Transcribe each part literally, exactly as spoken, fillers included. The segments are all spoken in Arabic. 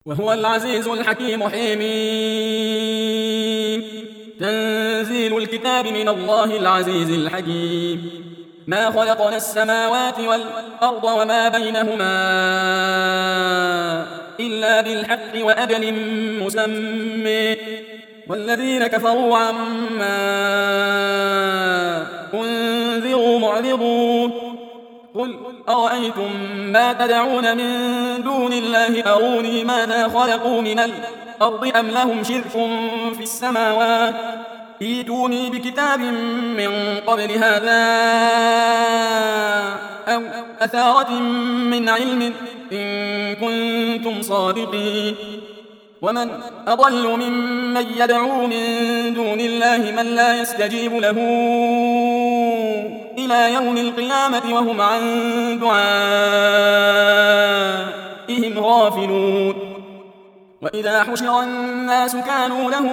وهو العزيز الحكيم. حميم. تنزيل الكتاب من الله العزيز الحكيم. ما خلقنا السماوات والأرض وما بينهما إلا بالحق وأجل مسمى، والذين كفروا عما أنذروا معرضون. قل أرأيتم ما تدعون من دون الله أروني ماذا خلقوا من الأرض أم لهم شرك في السماوات، ائتوني بكتاب من قبل هذا أو أثارة من علم إن كنتم صادقين. ومن أضل ممن يدعو من دون الله من لا يستجيب له إلى يوم القيامة وهم عن دعائهم غافلون. وإذا حشر الناس كانوا لهم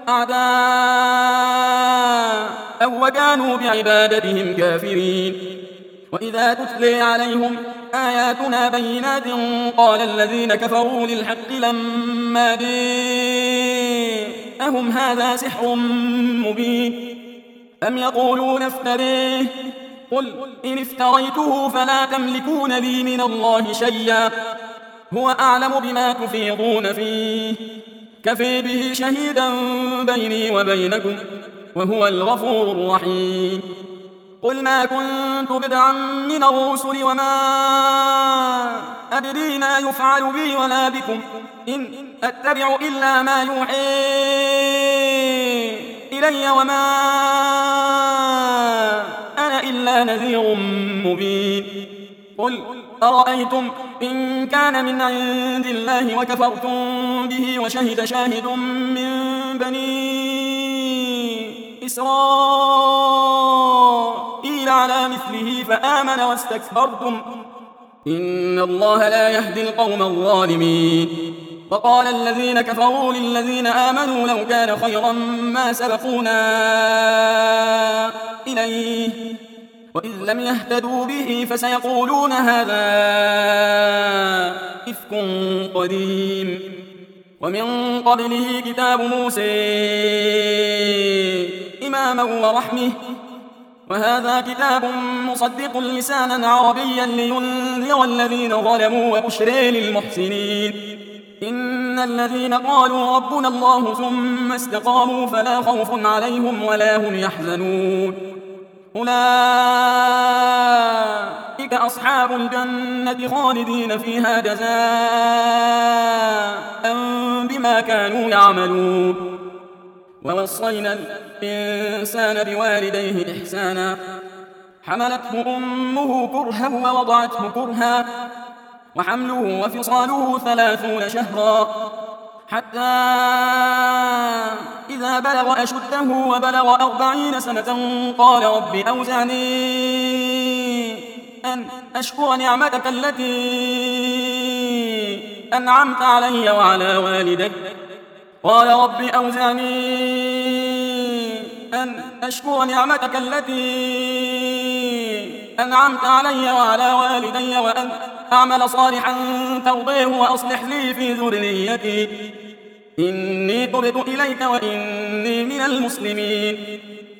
أعداء وكانوا بعبادتهم كافرين. وإذا تتلي عليهم آياتنا بينات قال الذين كفروا للحق لما جاءهم هذا سحر مبين أم يقولون افتريه قل إن افتريته فلا تملكون لي من الله شيئا هو أعلم بما تفيضون فيه كفي به شهيدا بيني وبينكم وهو الغفور الرحيم. قل ما كنت بدعا من الرسل وما أدري ما يفعل بي ولا بكم إن أتبع إلا ما يوحي إلي وما أنا إلا نذير مبين. قل أرأيتم إن كان من عند الله وكفرتم به وشهد شاهد من بني إسرائيل على مثله فآمن واستكبرتم إن الله لا يهدي القوم الظالمين. وقال الذين كفروا للذين آمنوا لو كان خيرا ما سبقونا إليه وإذ لم يهتدوا به فسيقولون هذا إفك قديم. ومن قبله كتاب موسى إماما ورحمة وهذا كتاب مصدق لسانا عربيا لينذر الذين ظلموا وبشرى للمحسنين. إن الذين قالوا ربنا الله ثم استقاموا فلا خوف عليهم ولا هم يحزنون أولئك أصحاب الجنة خالدين فيها جزاء بما كانوا يعملون. ووصينا الإنسان بوالديه إحسانا حملته أمه كرها ووضعته كرها وحمله وفصاله ثلاثون شهرا حتى إذا بلغ أشده وبلغ أربعين سنة قال رب أوزعني أن أشكر نعمتك التي أنعمت علي وعلى والدي قال رب أوزعني أن أشكر نعمتك التي أنعمت علي وعلى والدي وأن أعمل صالحا ترضيه وأصلح لي في ذريتي إني تبت إليك وإني من المسلمين.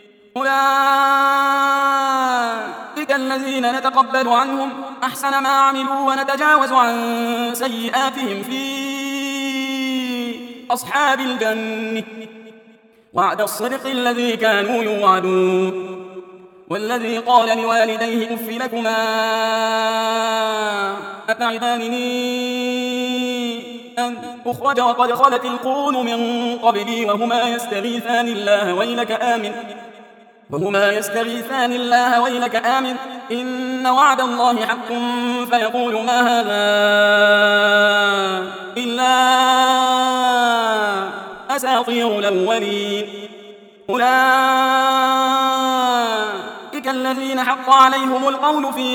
أولئك الذين نتقبل عنهم أحسن ما عملوا ونتجاوز عن سيئاتهم في أصحاب الجنة وعد الصدق الذي كانوا يوعدون. والذي قال لوالديه أف لكما أتعدانني أن أخرج وقد خلت القرون من قبلي وهما يستغيثان الله ويلك آمن وهما يستغيثان الله ويلك آمن إن وعد الله حق فيقول ما هذا إلا أساطير الأولين. أولئك الذين حق عليهم القول في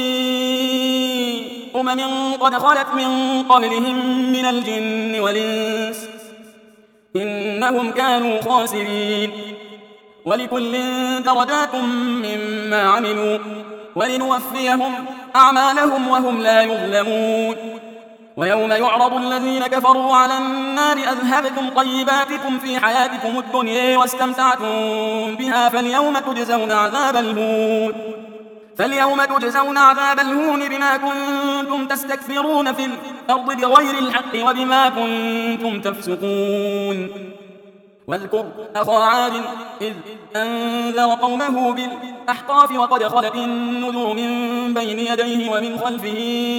أمم قد خلت من قبلهم من الجن والإنس إنهم كانوا خاسرين. ولكل درجات مما عملوا ولنوفيهم أعمالهم وهم لا يظلمون. ويوم يعرض الذين كفروا على النار أذهبتم طيباتكم في حياتكم الدنيا واستمتعتم بها فاليوم تجزون عذاب الهون فاليوم تجزون عذاب الهون بما كنتم تستكبرون في الأرض بغير الحق وبما كنتم تفسقون. واذكر أخا عاد إذ أنذر قومه بالأحقاف وقد خلت النذر من بين يديه ومن خلفه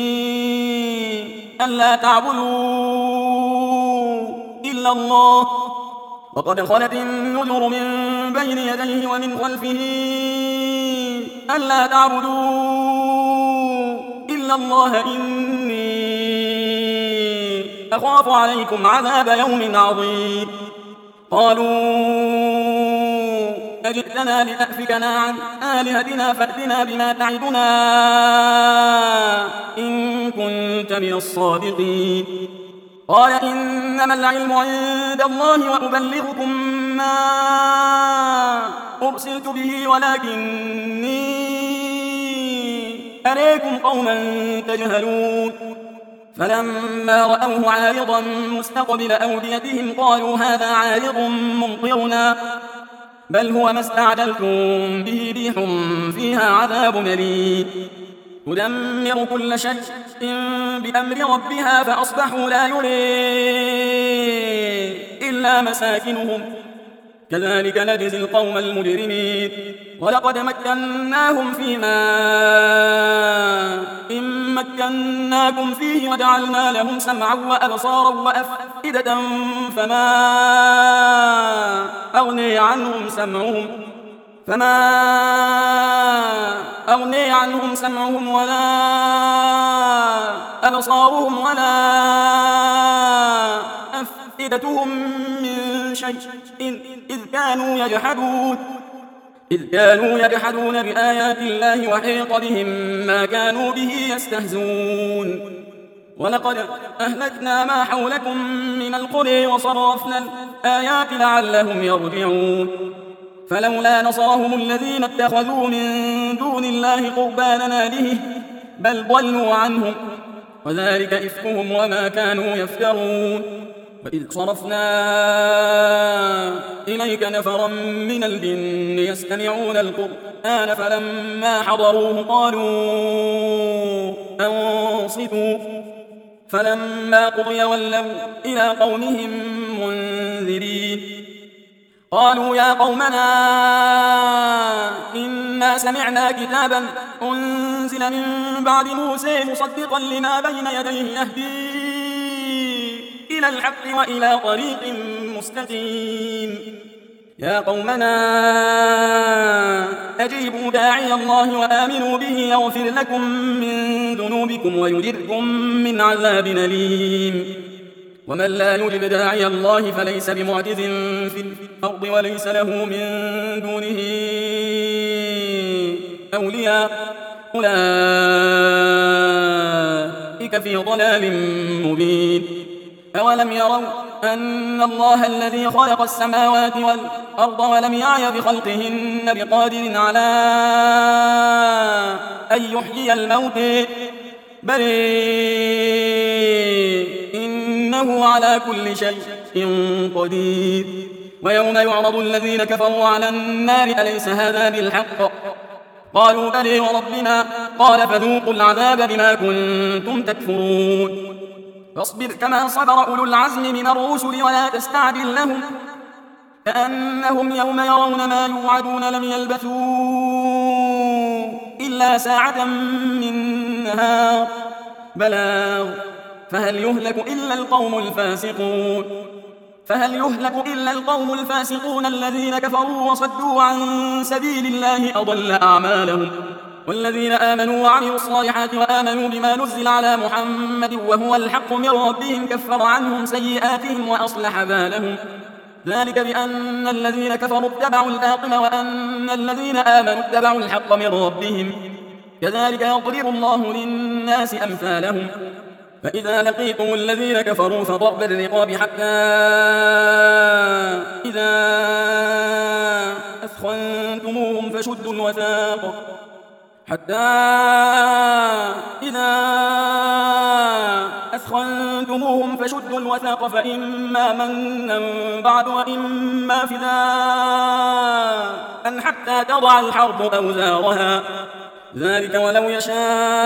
ألا تعبدوا إلا الله وقد خلت النذر من بين يديه ومن خلفه ألا تعبدوا إلا الله إني أخاف عليكم عذاب يوم عظيم. قالوا أجئتنا لتأفكنا عن آلهتنا فأتنا بما تعدنا إن كنت من الصادقين. قال إنما العلم عند الله وأبلغكم ما أرسلت به ولكني أريكم قوما تجهلون. فلما رأوه عارضا مستقبل أوديتهم قالوا هذا عارض ممطرنا بل هو ما استعجلتم به ريح فيها عذاب أليم تدمر كل شيء بأمر ربها فأصبحوا لا يرى إلا مساكنهم كذلك نجزي القوم المجرمين. ولقد مكناهم في ماء مكناكم فيه وجعلنا لهم سمعا وأبصارا وأفئدة فما أغني عنهم سمعهم فما أغني عنهم سمعهم ولا أبصارهم ولا أفئدتهم من شيء إذ كانوا يجحدون إذ كانوا يجحدون بآيات الله وحيق بهم ما كانوا به يستهزون. ولقد أهلكنا ما حولكم من القرى وصرفنا الآيات لعلهم يرجعون. فلولا نصرهم الذين اتخذوا من دون الله قربانا آلهة بل ضلوا عنهم وذلك إفكهم وما كانوا يفترون. وإذ صرفنا إليك نفرا من الجن يستمعون القرآن فلما حضروه قالوا أنصتوا فلما قضي ولوا إلى قومهم منذرين. قالوا يا قومنا إنا سمعنا كتابا أنزل من بعد موسى مصدقا لما بين يديه يهدي إلى الحق وإلى طريق مستقيم. يا قومنا أجيبوا داعي الله وآمنوا به يغفر لكم من ذنوبكم ويجركم من عذاب أليم. ومن لا يجب داعي الله فليس بمعجز في الأرض وليس له من دونه أولياء أولئك في ضلال مبين. أولم يروا أن الله الذي خلق السماوات والأرض ولم يعي بخلقهن بقادر على أن يحيي الموتى بل إنه على كل شيء قدير. ويوم يعرض الذين كفروا على النار أليس هذا بالحق قالوا بلى وربنا قال فذوقوا العذاب بما كنتم تكفرون. فاصبر كما صبر أولو العزم من الرسل ولا تستعجل لهم كأنهم يوم يرون ما يوعدون لم يلبثوا إلا ساعة من نهار بلاغ فهل يهلك إلا القوم الفاسقون فهل يهلك إلا القوم الفاسقون الذين كفروا وصدوا عن سبيل الله أضل أعمالهم. والذين آمنوا وعملوا الصالحات وآمنوا بما نزل على محمد وهو الحق من ربهم كفر عنهم سيئاتهم وأصلح بالهم ذلك بأن الذين كفروا اتبعوا الباطل وأن الذين آمنوا اتبعوا الحق من ربهم كذلك يضرب الله للناس أمثالهم. فإذا لقيتم الذين كفروا فضرب الرقاب حتى إذا أثخنتموهم فشدوا الوثاق حتى إذا أثخنتموهم فشدوا الوثاق فإما منا بعد وإما فداء حتى تضع الحرب أوزارها ذلك ولو يشاء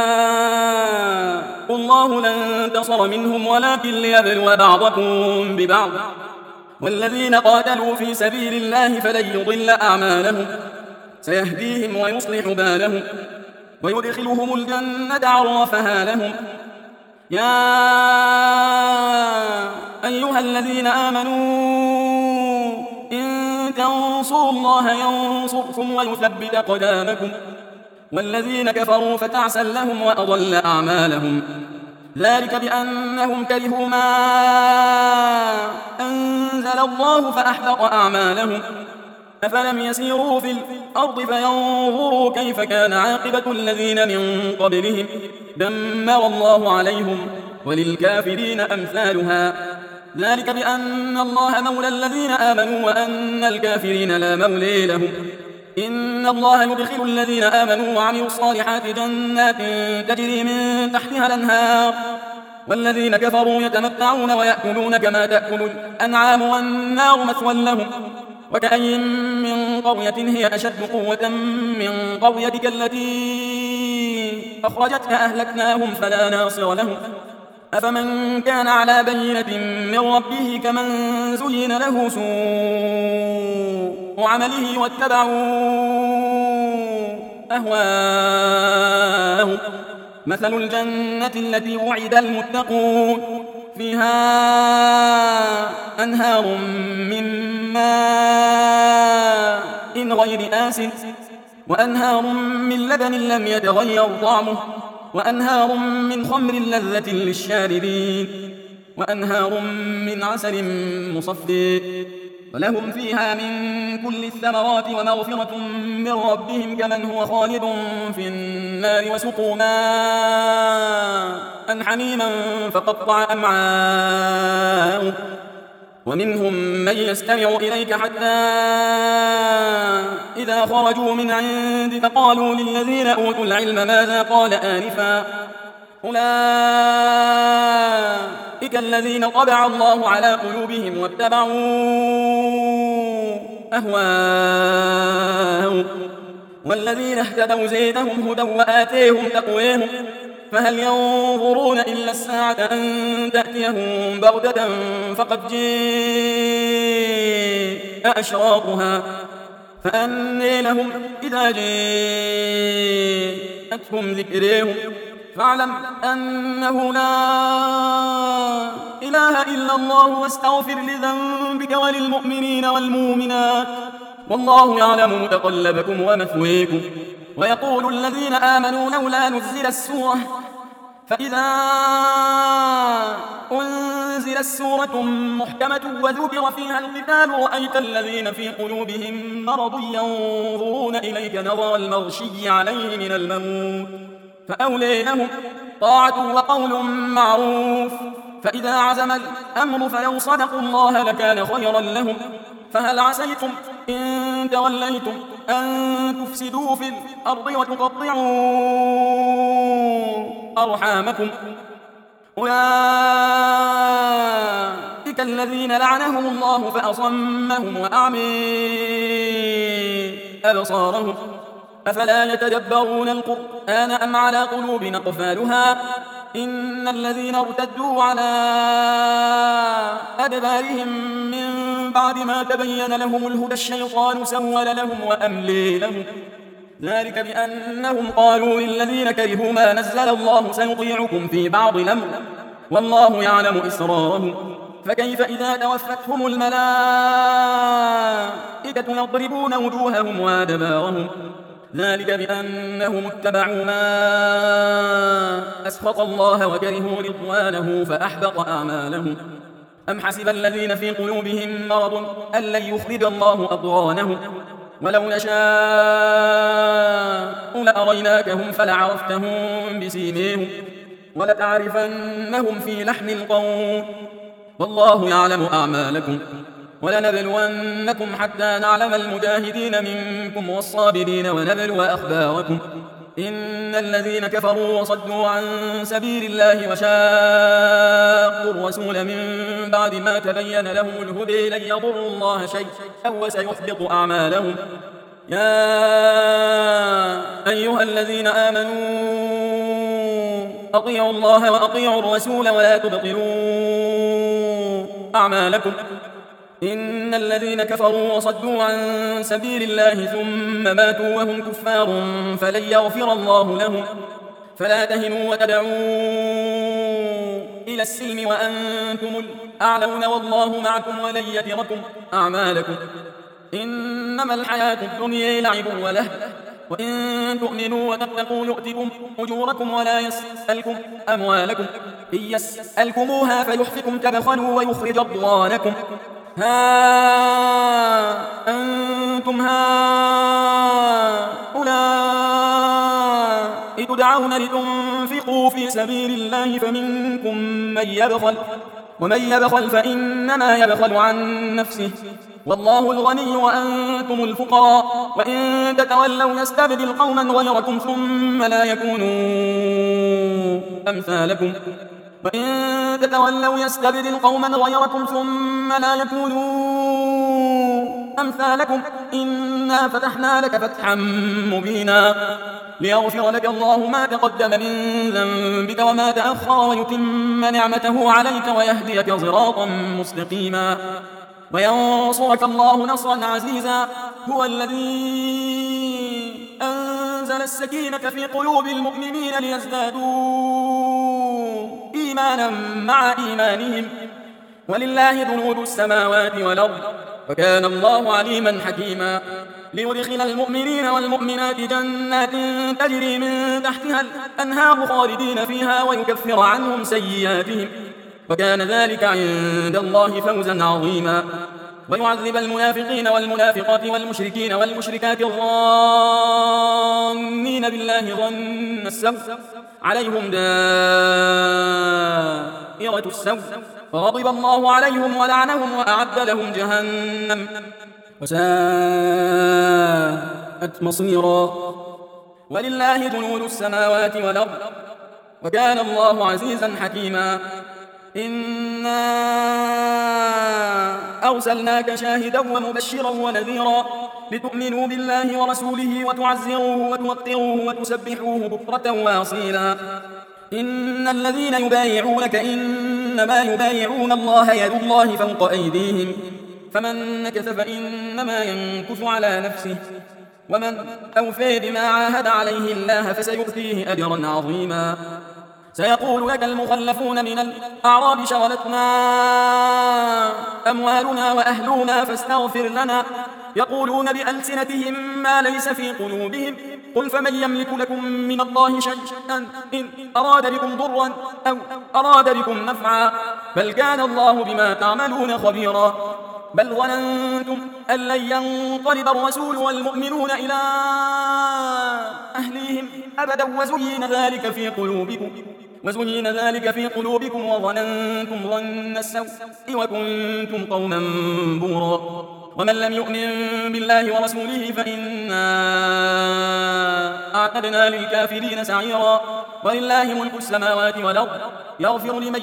الله لانتصر منهم ولكن ليبلو بعضكم ببعض والذين قاتلوا في سبيل الله فلن يضل أعمالهم سيهديهم ويصلح بالهم ويدخلهم الجنة عرفها لهم يا أيها الذين آمنوا إن تنصروا الله ينصركم ويثبت أقدامكم والذين كفروا فتعسا لهم وأضل أعمالهم ذلك بأنهم كرهوا ما أنزل الله فأحبط أعمالهم أفلم يسيروا في الأرض فينظروا كيف كان عاقبة الذين من قبلهم دمر الله عليهم وللكافرين أمثالها ذلك بأن الله مولى الذين آمنوا وأن الكافرين لا مولي لهم إن الله يدخل الذين آمنوا وعملوا الصالحات جنات تجري من تحتها الأنهار والذين كفروا يتمتعون ويأكلون كما تأكل الأنعام والنار مثوى لهم وكأي من قرية هي أشد قوة من قريتك التي أخرجتك أهلكناهم فلا ناصر لهم أفمن كان على بينة من ربه كمن زين له سوء عمله واتبعوا أهواءهم مثل الجنة التي وعد المتقون فيها أنهار من ماء غير آسن وأنهار من لبن لم يتغير طعمه وأنهار من خمر لذة للشاربين وأنهار من عسل مصفى ولهم فيها من كل الثمرات ومغفرة من ربهم كمن هو خالد في النار وسقوا ماء حميما فقطع أمعاءهم ومنهم من يستمع إليك حتى إذا خرجوا من عندك قالوا للذين أوتوا العلم ماذا قال آنفا أولئك الذين طبع الله على قلوبهم واتبعوا أهواءهم والذين اهتدوا زيدهم هدى وآتيهم تقويهم فهل ينظرون إلا الساعة أن تأتيهم بغتة فقد جاء أشراطها فأني لهم إذا جاءتهم ذكرهم فاعلم أنه لا إله إلا الله واستغفر لذنبك وللمؤمنين والمؤمنات والله يعلم متقلبكم ومثويكم ويقول الذين آمنوا لولا نزل السورة فإذا أنزلت سورة محكمة وذكر فيها القتال رأيت الذين في قلوبهم مرض ينظرون إليك نظر المغشي عليه من الموت فأولي لهم طاعة وقول معروف فإذا عزم الأمر فلو صدقوا الله لكان خيرا لهم فهل عسيتم إن توليتم أن تفسدوا في الأرض وتقطعوا أرحامكم أولئك الذين لعنهم الله فأصمهم وأعمي أبصارهم أفلا يتدبرون القرآن أم على قلوب أقفالها إن الذين ارتدوا على أدبارهم من بعد ما تبين لهم الهدى الشيطان سول لهم وأملي لهم ذلك بأنهم قالوا للذين كرهوا ما نزل الله سنطيعكم في بعض الأمر والله يعلم إسرارهم فكيف إذا توفتهم الملائكة يضربون وجوههم وأدبارهم ذلك بأنهم اتبعوا ما أسخط الله وكرهوا رضوانه فأحبط أعمالهم أم حسب الذين في قلوبهم مرض أن لن يخرج الله أضغانهم ولو نشاء لأريناكهم فلعرفتهم بسيميهم ولتعرفنهم في لحن القول والله يعلم أعمالكم ولنبلونكم حتى نعلم المجاهدين منكم والصابرين ونبلو أخباركم إن الذين كفروا وصدوا عن سبيل الله وشاقوا الرسول من بعد ما تبين لهم الهدى لن يضروا الله شيئا وسيحبط أعمالهم. يا أيها الذين آمنوا أطيعوا الله وأطيعوا الرسول ولا تبطلوا أعمالكم. إن الذين كفروا وصدوا عن سبيل الله ثم ماتوا وهم كفار فلن يغفر الله لهم. فلا تهنوا وتدعوا إلى السلم وأنتم الأعلون والله معكم ولن يتركم أعمالكم. إنما الحياة الدنيا لعب ولهو وإن تؤمنوا وتتقوا يؤتكم أجوركم ولا يسألكم أموالكم. إن يسألكموها فيحفكم تبخلوا ويخرج أضغانكم. ها أنتم هؤلاء تدعون لتنفقوا في سبيل الله فمنكم من يبخل ومن يبخل فإنما يبخل عن نفسه والله الغني وأنتم الفقراء وإن تتولوا يستبدل قوما غيركم ثم لا يكونوا أمثالكم وإن تتولوا يستبدل قوما غيركم ثم لا يكونوا أمثالكم. إنا فتحنا لك فتحا مبينا ليغفر لك الله ما تقدم من ذنبك وما تأخر ويتم نعمته عليك ويهديك صراطا مستقيما وينصرك الله نصرا عزيزا. هو الذي أنزل السكينة في قلوب المؤمنين ليزدادوا إيمانا مع إيمانهم ولله جنود السماوات والأرض وكان الله عليما حكيما. ليدخل المؤمنين والمؤمنات جنات تجري من تحتها الأنهار خالدين فيها ويكفر عنهم سيئاتهم وكان ذلك عند الله فوزا عظيما. ويعذب المنافقين والمنافقات والمشركين والمشركات الظانين بالله ظن السوء عليهم دائرة السوء فغضب الله عليهم ولعنهم وأعد لهم جهنم وساءت مصيرا. ولله جنود السماوات والأرض وكان الله عزيزا حكيما. إنا أرسلناك شاهدا ومبشرا ونذيرا لتؤمنوا بالله ورسوله وتعزروه وتوقروه وتسبحوه بكرة وأصيلا. إن الذين يبايعونك إنما يبايعون الله يد الله فوق أيديهم فمن نكث فإنما ينكث على نفسه ومن أوفى بما عاهد عليه الله فسيؤتيه أجرا عظيما. سيقول لك المخلفون من الأعراب شغلتنا أموالنا وأهلنا فاستغفر لنا يقولون بألسنتهم ما ليس في قلوبهم قل فمن يملك لكم من الله شيئا إن أراد بكم ضرا أو أراد بكم نفعا بل كان الله بما تعملون خبيرا. بل ظننتم أن لن ينقلب الرسول والمؤمنون إلى أهليهم أبدا وزين ذلك في قلوبكم وزين ذلك في قلوبكم وظننتم ظن السوء وكنتم قوما بورا. ومن لم يؤمن بالله ورسوله فإنا أعتدنا للكافرين سعيرا. ولله ملك السماوات والأرض يغفر لمن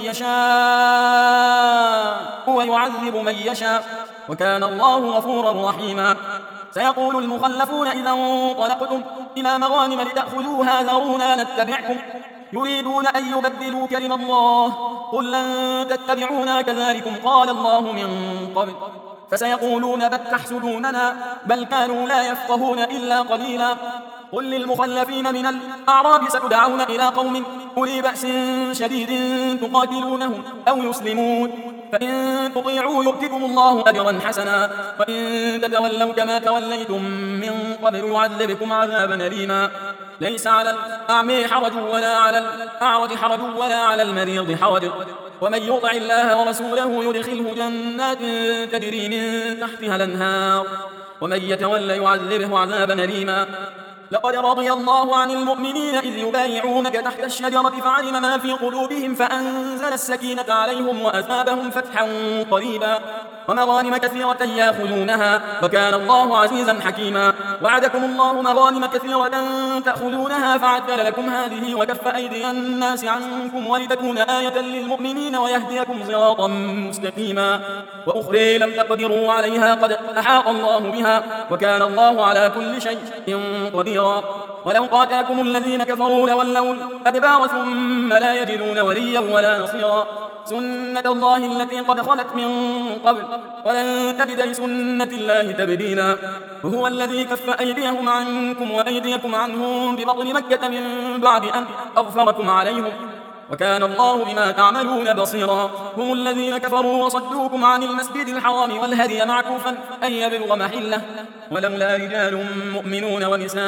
يشاء ويعذب من يشاء وكان الله غفورا رحيما. سيقول المخلفون إذا انطلقتم إلى مغانم لتأخذوها ذرونا نتبعكم يريدون أن يبدلوا كلمة الله قل لن تتبعونا كذلكم قال الله من قبل فسيقولون بل تحسدوننا بل كانوا لا يفقهون إلا قليلا. قل للمخلفين من الأعراب ستدعون إلى قوم أولي بأس شديد تقاتلونهم أو يسلمون فإن تطيعوا يؤتكم الله أجرا حسنا وإن تتولوا كما توليتم من قبل يعذبكم عذابا أليما. ليس على الأعمى حرج ولا على الأعرج حرج ولا على المريض حرج ومن يطع الله ورسوله يدخله جنات تجري من تحتها الأنهار ومن يتولى يعذبه عذابا أليما. لقد رضي الله عن المؤمنين إذ يبايعونك تحت الشجرة فعلم ما في قلوبهم فأنزل السكينة عليهم وأثابهم فتحا قريبا. ومغانم كثيرة يأخذونها وكان الله عزيزا حكيما. وعدكم الله مغانم كثيرة تأخذونها فعجل لكم هذه وكف أيدي الناس عنكم ولتكون آية للمؤمنين ويهديكم صراطا مستقيما. وأخرى لم تقدروا عليها قد أحاط الله بها وكان الله على كل شيء قديرا. ولو قاتلكم الذين كفروا لولوا الأدبار ثم لا يجدون وليا ولا نصيرا. سنة الله التي قد خلت من قبل ولن تجد لسنة الله تبديلا. وهو الذي كف أيديهم عنكم وأيديكم عنهم ببطن مكة من بعد أن أغفركم عليهم وكان الله بما تعملون بصيرا. هم الذين كفروا وصدوكم عن المسجد الحرام والهدي معكوفا أن يبلغ محله ولولا رجال مؤمنون ونساء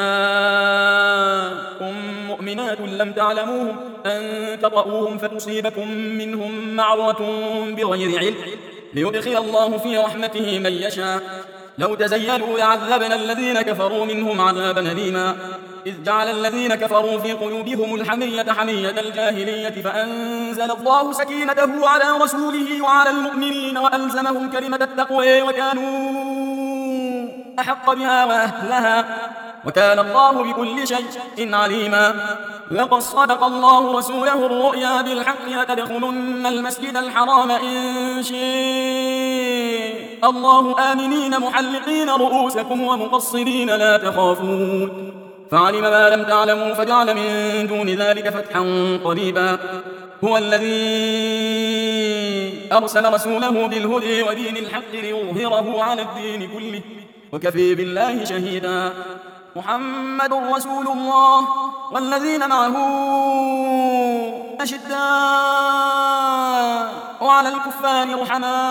مؤمنات لم تعلموهم أن تطؤوهم فتصيبكم منهم معرة بغير علم ليدخل الله في رحمته من يشاء. لو تزيلوا لعذبنا الذين كفروا منهم عذابا أليما. إذ جعل الذين كفروا في قلوبهم الحمية حمية الجاهلية فأنزل الله سكينته على رسوله وعلى المؤمنين وألزمهم كلمة التقوى وكانوا أحق بها وأهلها وكان الله بكل شيء عليما. لقد صدق الله رسوله الرؤيا بالحق لتدخلن المسجد الحرام إن شاء الله آمنين محلقين رؤوسكم ومقصرين لا تخافون فعلم ما لم تعلموا فجعل من دون ذلك فتحا قريبا. هو الذي أرسل رسوله بالهدى ودين الحق ليظهره على الدين كله وكفى بالله شهيدا. محمد رسول الله والذين معه أشداء وعلى الكفار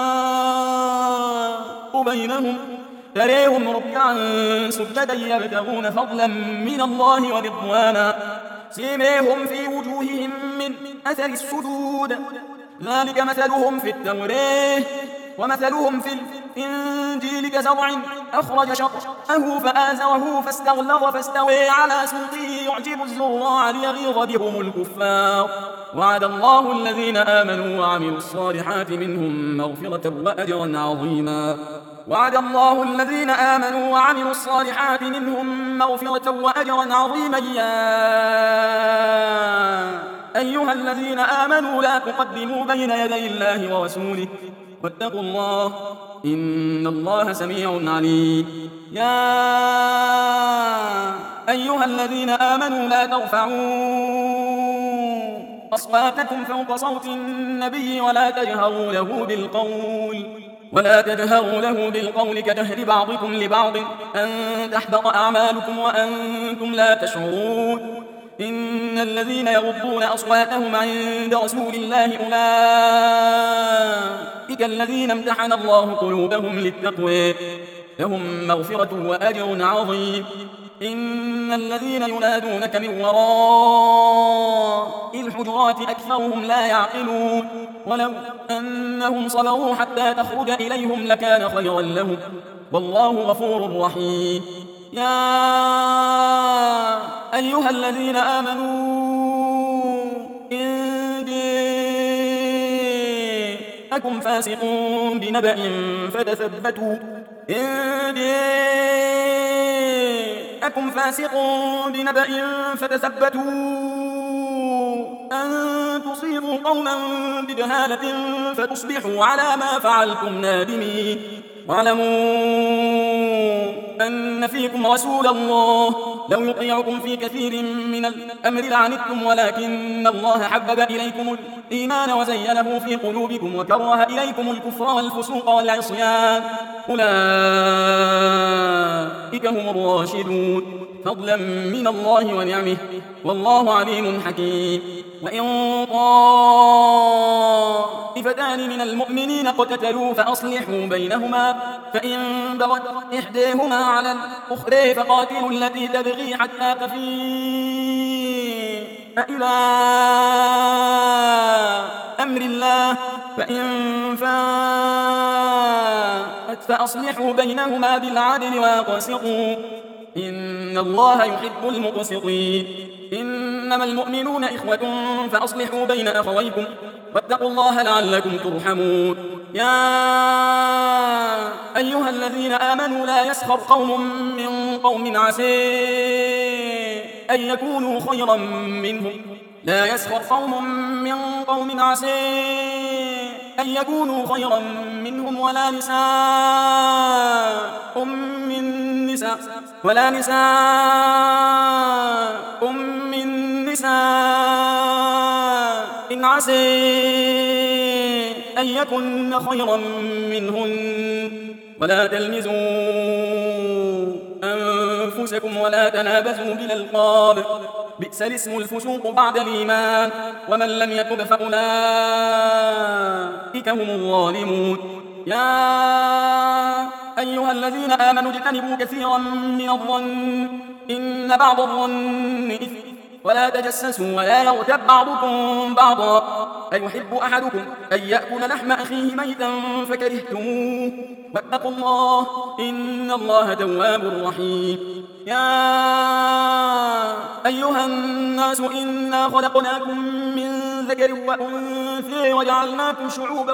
رحماء بينهم تريهم ركعا سجدا يبتغون فضلا من الله ورضوانا سيماهم في وجوههم من أثر السجود ذلك مثلهم في التوراة ومثلهم في الإنجيل كزرع أخرج شطأه فآزره فاستغلظ فاستوى على سوقه يعجب الزراع ليغيظ بهم الكفار. وعد الله الذين آمنوا وعملوا الصالحات منهم مغفرة وأجرا عظيما. وعد الله الذين آمنوا وعملوا الصالحات منهم مغفرة وأجرا عظيما. يا أيها الذين آمنوا لا تقدموا بين يدي الله ورسوله واتقوا الله إن الله سميع عليم. يا أيها الذين آمنوا لا ترفعوا أصواتكم فوق صوت النبي ولا تجهروا له بالقول ولا تجهروا له بالقول كجهر بعضكم لبعض أن تحبط أعمالكم وأنتم لا تشعرون. إن الذين يغضون أصواتهم عند رسول الله أولئك الذين امتحن الله قلوبهم للتقوى لهم مغفرة وأجر عظيم. إن الذين ينادونك من وراء الحجرات أكثرهم لا يعقلون ولو أنهم صبروا حتى تخرج إليهم لكان خيرا لهم والله غفور رحيم. يا أيها الذين آمنوا إن جاءكم فاسق بنبأ فتثبتوا إن جاءكم فاسق بنبأ فتثبتوا أن تصيبوا قوما بجهالة فتصبحوا على ما فعلتم نادمين. واعلموا أن فيكم رسول الله لو يطيعكم في كثير من الأمر لعنتم ولكن الله حبب إليكم الإيمان وزينه في قلوبكم وكره إليكم الكفر والفسوق والعصيان أولئك هم الراشدون فضلا من الله ونعمه والله عليم حكيم. وإن طائفتان من المؤمنين اقتتلوا فأصلحوا بينهما فإن بغت إحداهما على الأخرى فقاتلوا التي تبغي حتى تفيء إلى أمر الله فإن فاءت فأصلحوا بينهما بالعدل وأقسطوا إن الله يحب المقسطين. إنما المؤمنون إخوة فأصلحوا بين أخويكم واتقوا الله لعلكم ترحمون. يا أيها الذين آمنوا لا يسخر قوم من قوم عسى أن يكونوا خيرا منهم لا يسخر قوم من قوم عسى أن يكونوا خيرا منهم ولا نساء من نساء ولا نساء من نساء إن عسى أن يكن خيرا منهن ولا تلمزوا أنفسكم ولا تنابزوا بالألقاب بئس الاسم الفسوق بعد الإيمان ومن لم يتب فأولئك هم الظالمون. يا أيها الذين آمنوا اجتنبوا كثيرا من الظن إن بعض الظن إثم ولا تجسسوا ولا يغتب بعضكم بعضا أيحب أحدكم أن يأكل لحم أخيه ميتا فكرهتموه واتقوا الله إن الله تواب رحيم. يا أيها الناس إنا خلقناكم من ذكر وأنثى وجعلناكم شعوبا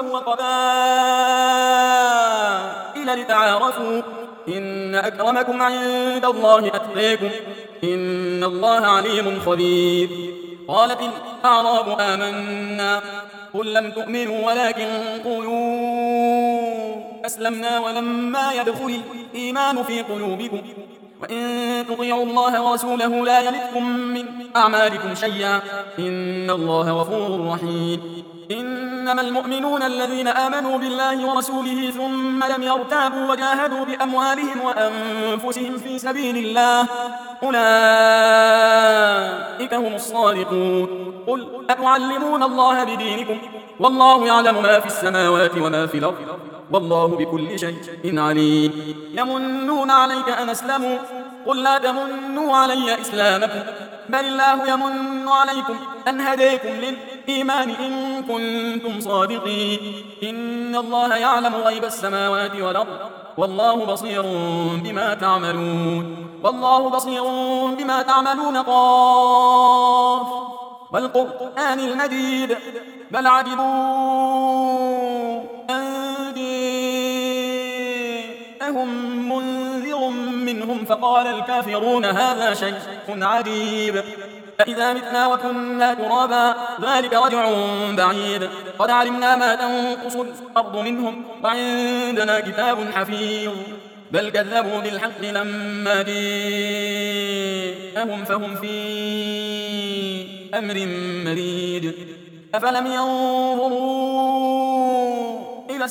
وقبائل لتعارفوا إن أكرمكم عند الله أتقاكم إن الله عليم خبير. قالت الأعراب آمنا قل لم تؤمنوا ولكن قولوا أسلمنا ولما يدخل الإيمان في قلوبكم وإن تطيعوا الله ورسوله لا يلدكم من أعمالكم شيئا إن الله غفور رحيم. إنما المؤمنون الذين آمنوا بالله ورسوله ثم لم يرتابوا وجاهدوا بأموالهم وأنفسهم في سبيل الله أولئك هم الصادقون. قل أتعلمون الله بدينكم والله يعلم ما في السماوات وما في الأرض والله بكل شيء عليم. يمنون عليك أن أسلموا قل لا تمنوا علي إسلامكم بل الله يمن عليكم أن هديكم للإيمان إن كنتم صادقين. إن الله يعلم غيب السماوات والأرض والله بصير بما تعملون والله بصير بما تعملون. قاف والقرآن المجيد بل عجبوا أن جاءهم منذر منهم فقال الكافرون هذا شيء عجيب أإذا متنا وكنا ترابا ذلك رجع بعيد قد علمنا ما تنقص الأرض منهم وعندنا كتاب حفيظ بل كذبوا بالحق لما جاءهم فهم في أمر مريج. أفلم ينظروا إلى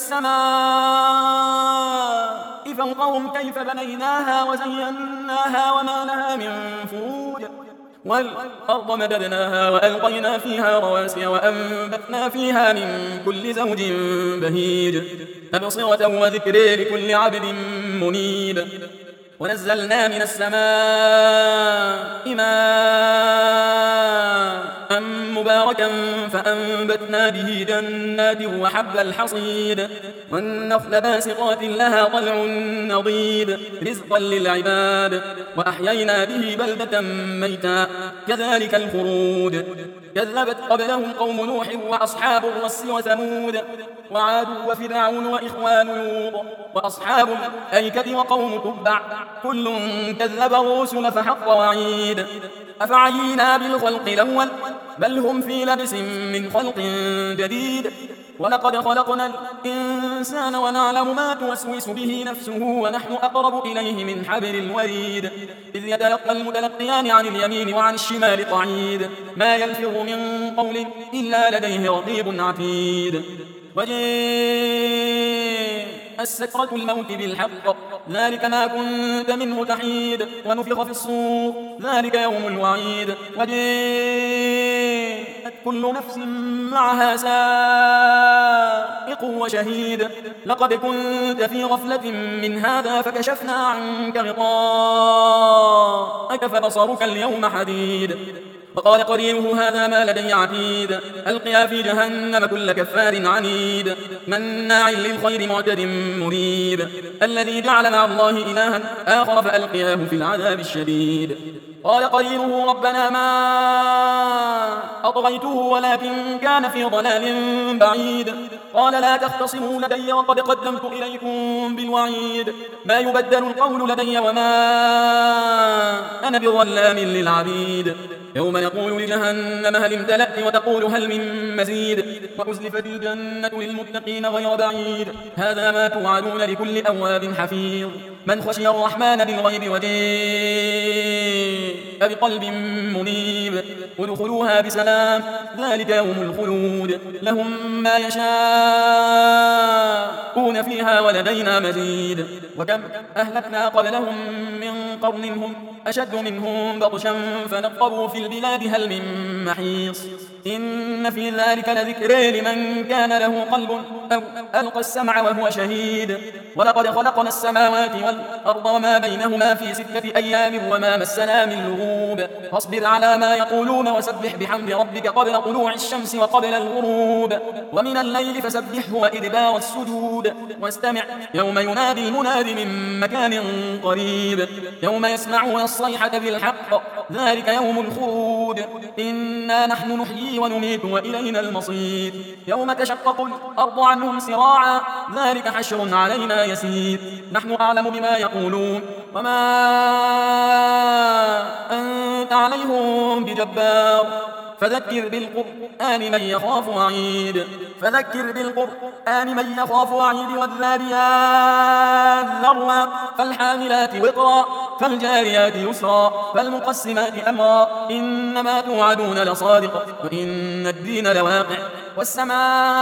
السماء فوقهم كيف بنيناها وزيناها وما لها من فروج والأرض مددناها وألقينا فيها رواسي وأنبتنا فيها من كل زوج بهيج تبصرة وذكر لكل عبد منيب. ونزلنا من السماء ماء مباركا فأنبتنا به جنات وحب الحصيد والنخل باسقات لها طلع نضيد رزقا للعباد وأحيينا به بلدة ميتا كذلك الخروج. كذبت قبلهم قوم نوح وأصحاب الرس وثمود وعاد وفرعون وإخوان لوط وأصحاب الأيكة وقوم تبع كل كذب الرسل فحق وعيد. أفعينا بالخلق الأول بل هم في لبس من خلق جديد ولقد خلقنا الإنسان ونعلم ما توسوس به نفسه ونحن أقرب إليه من حبل الوريد إذ يتلقى المتلقيان عن اليمين وعن الشمال قعيد ما يلفظ من قول إلا لديه رقيب عتيد. وجاء السكرة الموت بالحق ذلك ما كنت منه تحيد ونفخ في الصور ذلك يوم الوعيد. وجاءت كل نفس معها سائق وشهيد لقد كنت في غفلة من هذا فكشفنا عنك غطاءك فبصرك اليوم حديد. وقال قرينه هذا ما لدي عتيد ألقيا في جهنم كل كفار عنيد مناع للخير معتد مريب الذي جعل مع الله إلها آخر فألقياه في العذاب الشديد. قال قرينه ربنا ما أطغيته ولكن كان في ضلال بعيد قال لا تختصموا لدي وقد قدمت إليكم بالوعيد ما يبدل القول لدي وما أنا بظلام للعبيد يوم نقول لجهنم هل امتلأت وتقول هل من مزيد وأزلفت الجنة للمتقين غير بعيد هذا ما توعدون لكل أواب حفيظ من خشي الرحمن بالغيب وجيء بقلب منيب ادخلوها بسلام ذلك يوم الخلود لهم ما يشاءون فيها ولدينا مزيد وكم أهلكنا قبلهم من قرن هم أشد منهم بطشا فنقبوا في البلاد هل من محيص إن في ذلك لذكر لمن كان له قلب أو ألقى السمع وهو شهيد ولقد خلقنا السماوات والأرض وما بينهما في ستة أيام وما مسنا من لغوب فاصبر على ما يقولون وسبح بحمد ربك قبل طلوع الشمس وقبل الغروب ومن الليل فسبحه وإدبار السجود واستمع يوم ينادي المناد من مكان قريب يوم يسمعون الصيحة بالحق ذلك يوم الخلود إنا نحن نحيي ونميت وإلينا المصير يوم تشقق الأرض عنهم سراعا ذلك حشر علينا يسير نحن أعلم بما يقولون وما أنت عليهم بجبار فذكر بالقرآن من يخاف وعيد فذكر بالقرآن من يخاف وعيد والذاريات ذروا فالحاملات وقرا فالجاريات يسرا فالمقسمات أمرا إنما توعدون لصادق وإن الدين لواقع والسماء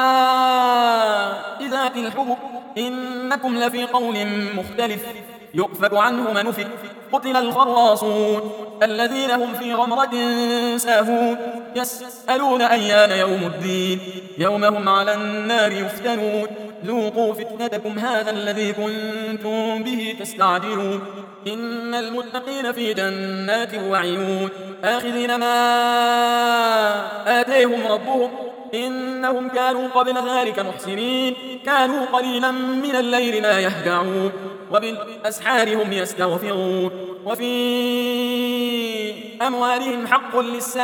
ذات الحبك إنكم لفي قول مختلف يؤفك عنه من أفك قتل الخراصون الذين هم في غمرة ساهون يسألون أيان يوم الدين يوم هم على النار يفتنون ذوقوا فتنتكم هذا الذي كنتم به تستعجلون إن المتقين في جنات وعيون آخذين ما آتيهم ربهم إنهم كانوا قبل ذلك محسنين كانوا قليلا من الليل ما يهجعون وبالأسحار هم يستغفرون وفي أموالهم حق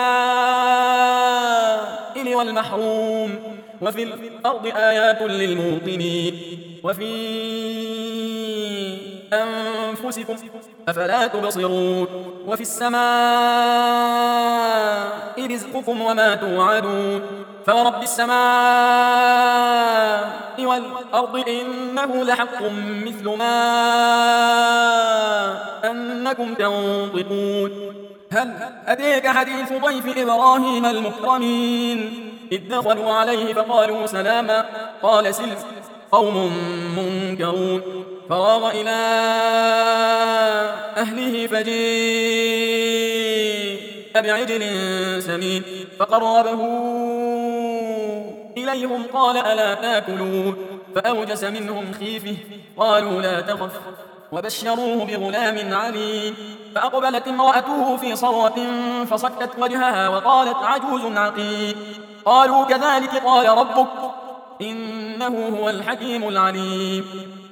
للسائل والمحروم وفي الأرض آيات للموقنين وفي أنفسكم أفلا تبصرون وفي السماء رزقكم وما توعدون فورب السماء والأرض إنه لحق مثل ما أنكم تنطقون هل أتيك حديث ضيف إبراهيم المكرمين إذ دخلوا عليه فقالوا سلاما قال سلم قوم منكرون فراغ إلى أهله فجيء بعجل سمين فقربه إليهم قال ألا تاكلون فأوجس منهم خيفة قالوا لا تخف وبشروه بغلام عليم فأقبلت امرأته في صرة فصكت وجهها وقالت عجوز عقيم قالوا كذلك قال ربك إنه هو الحكيم العليم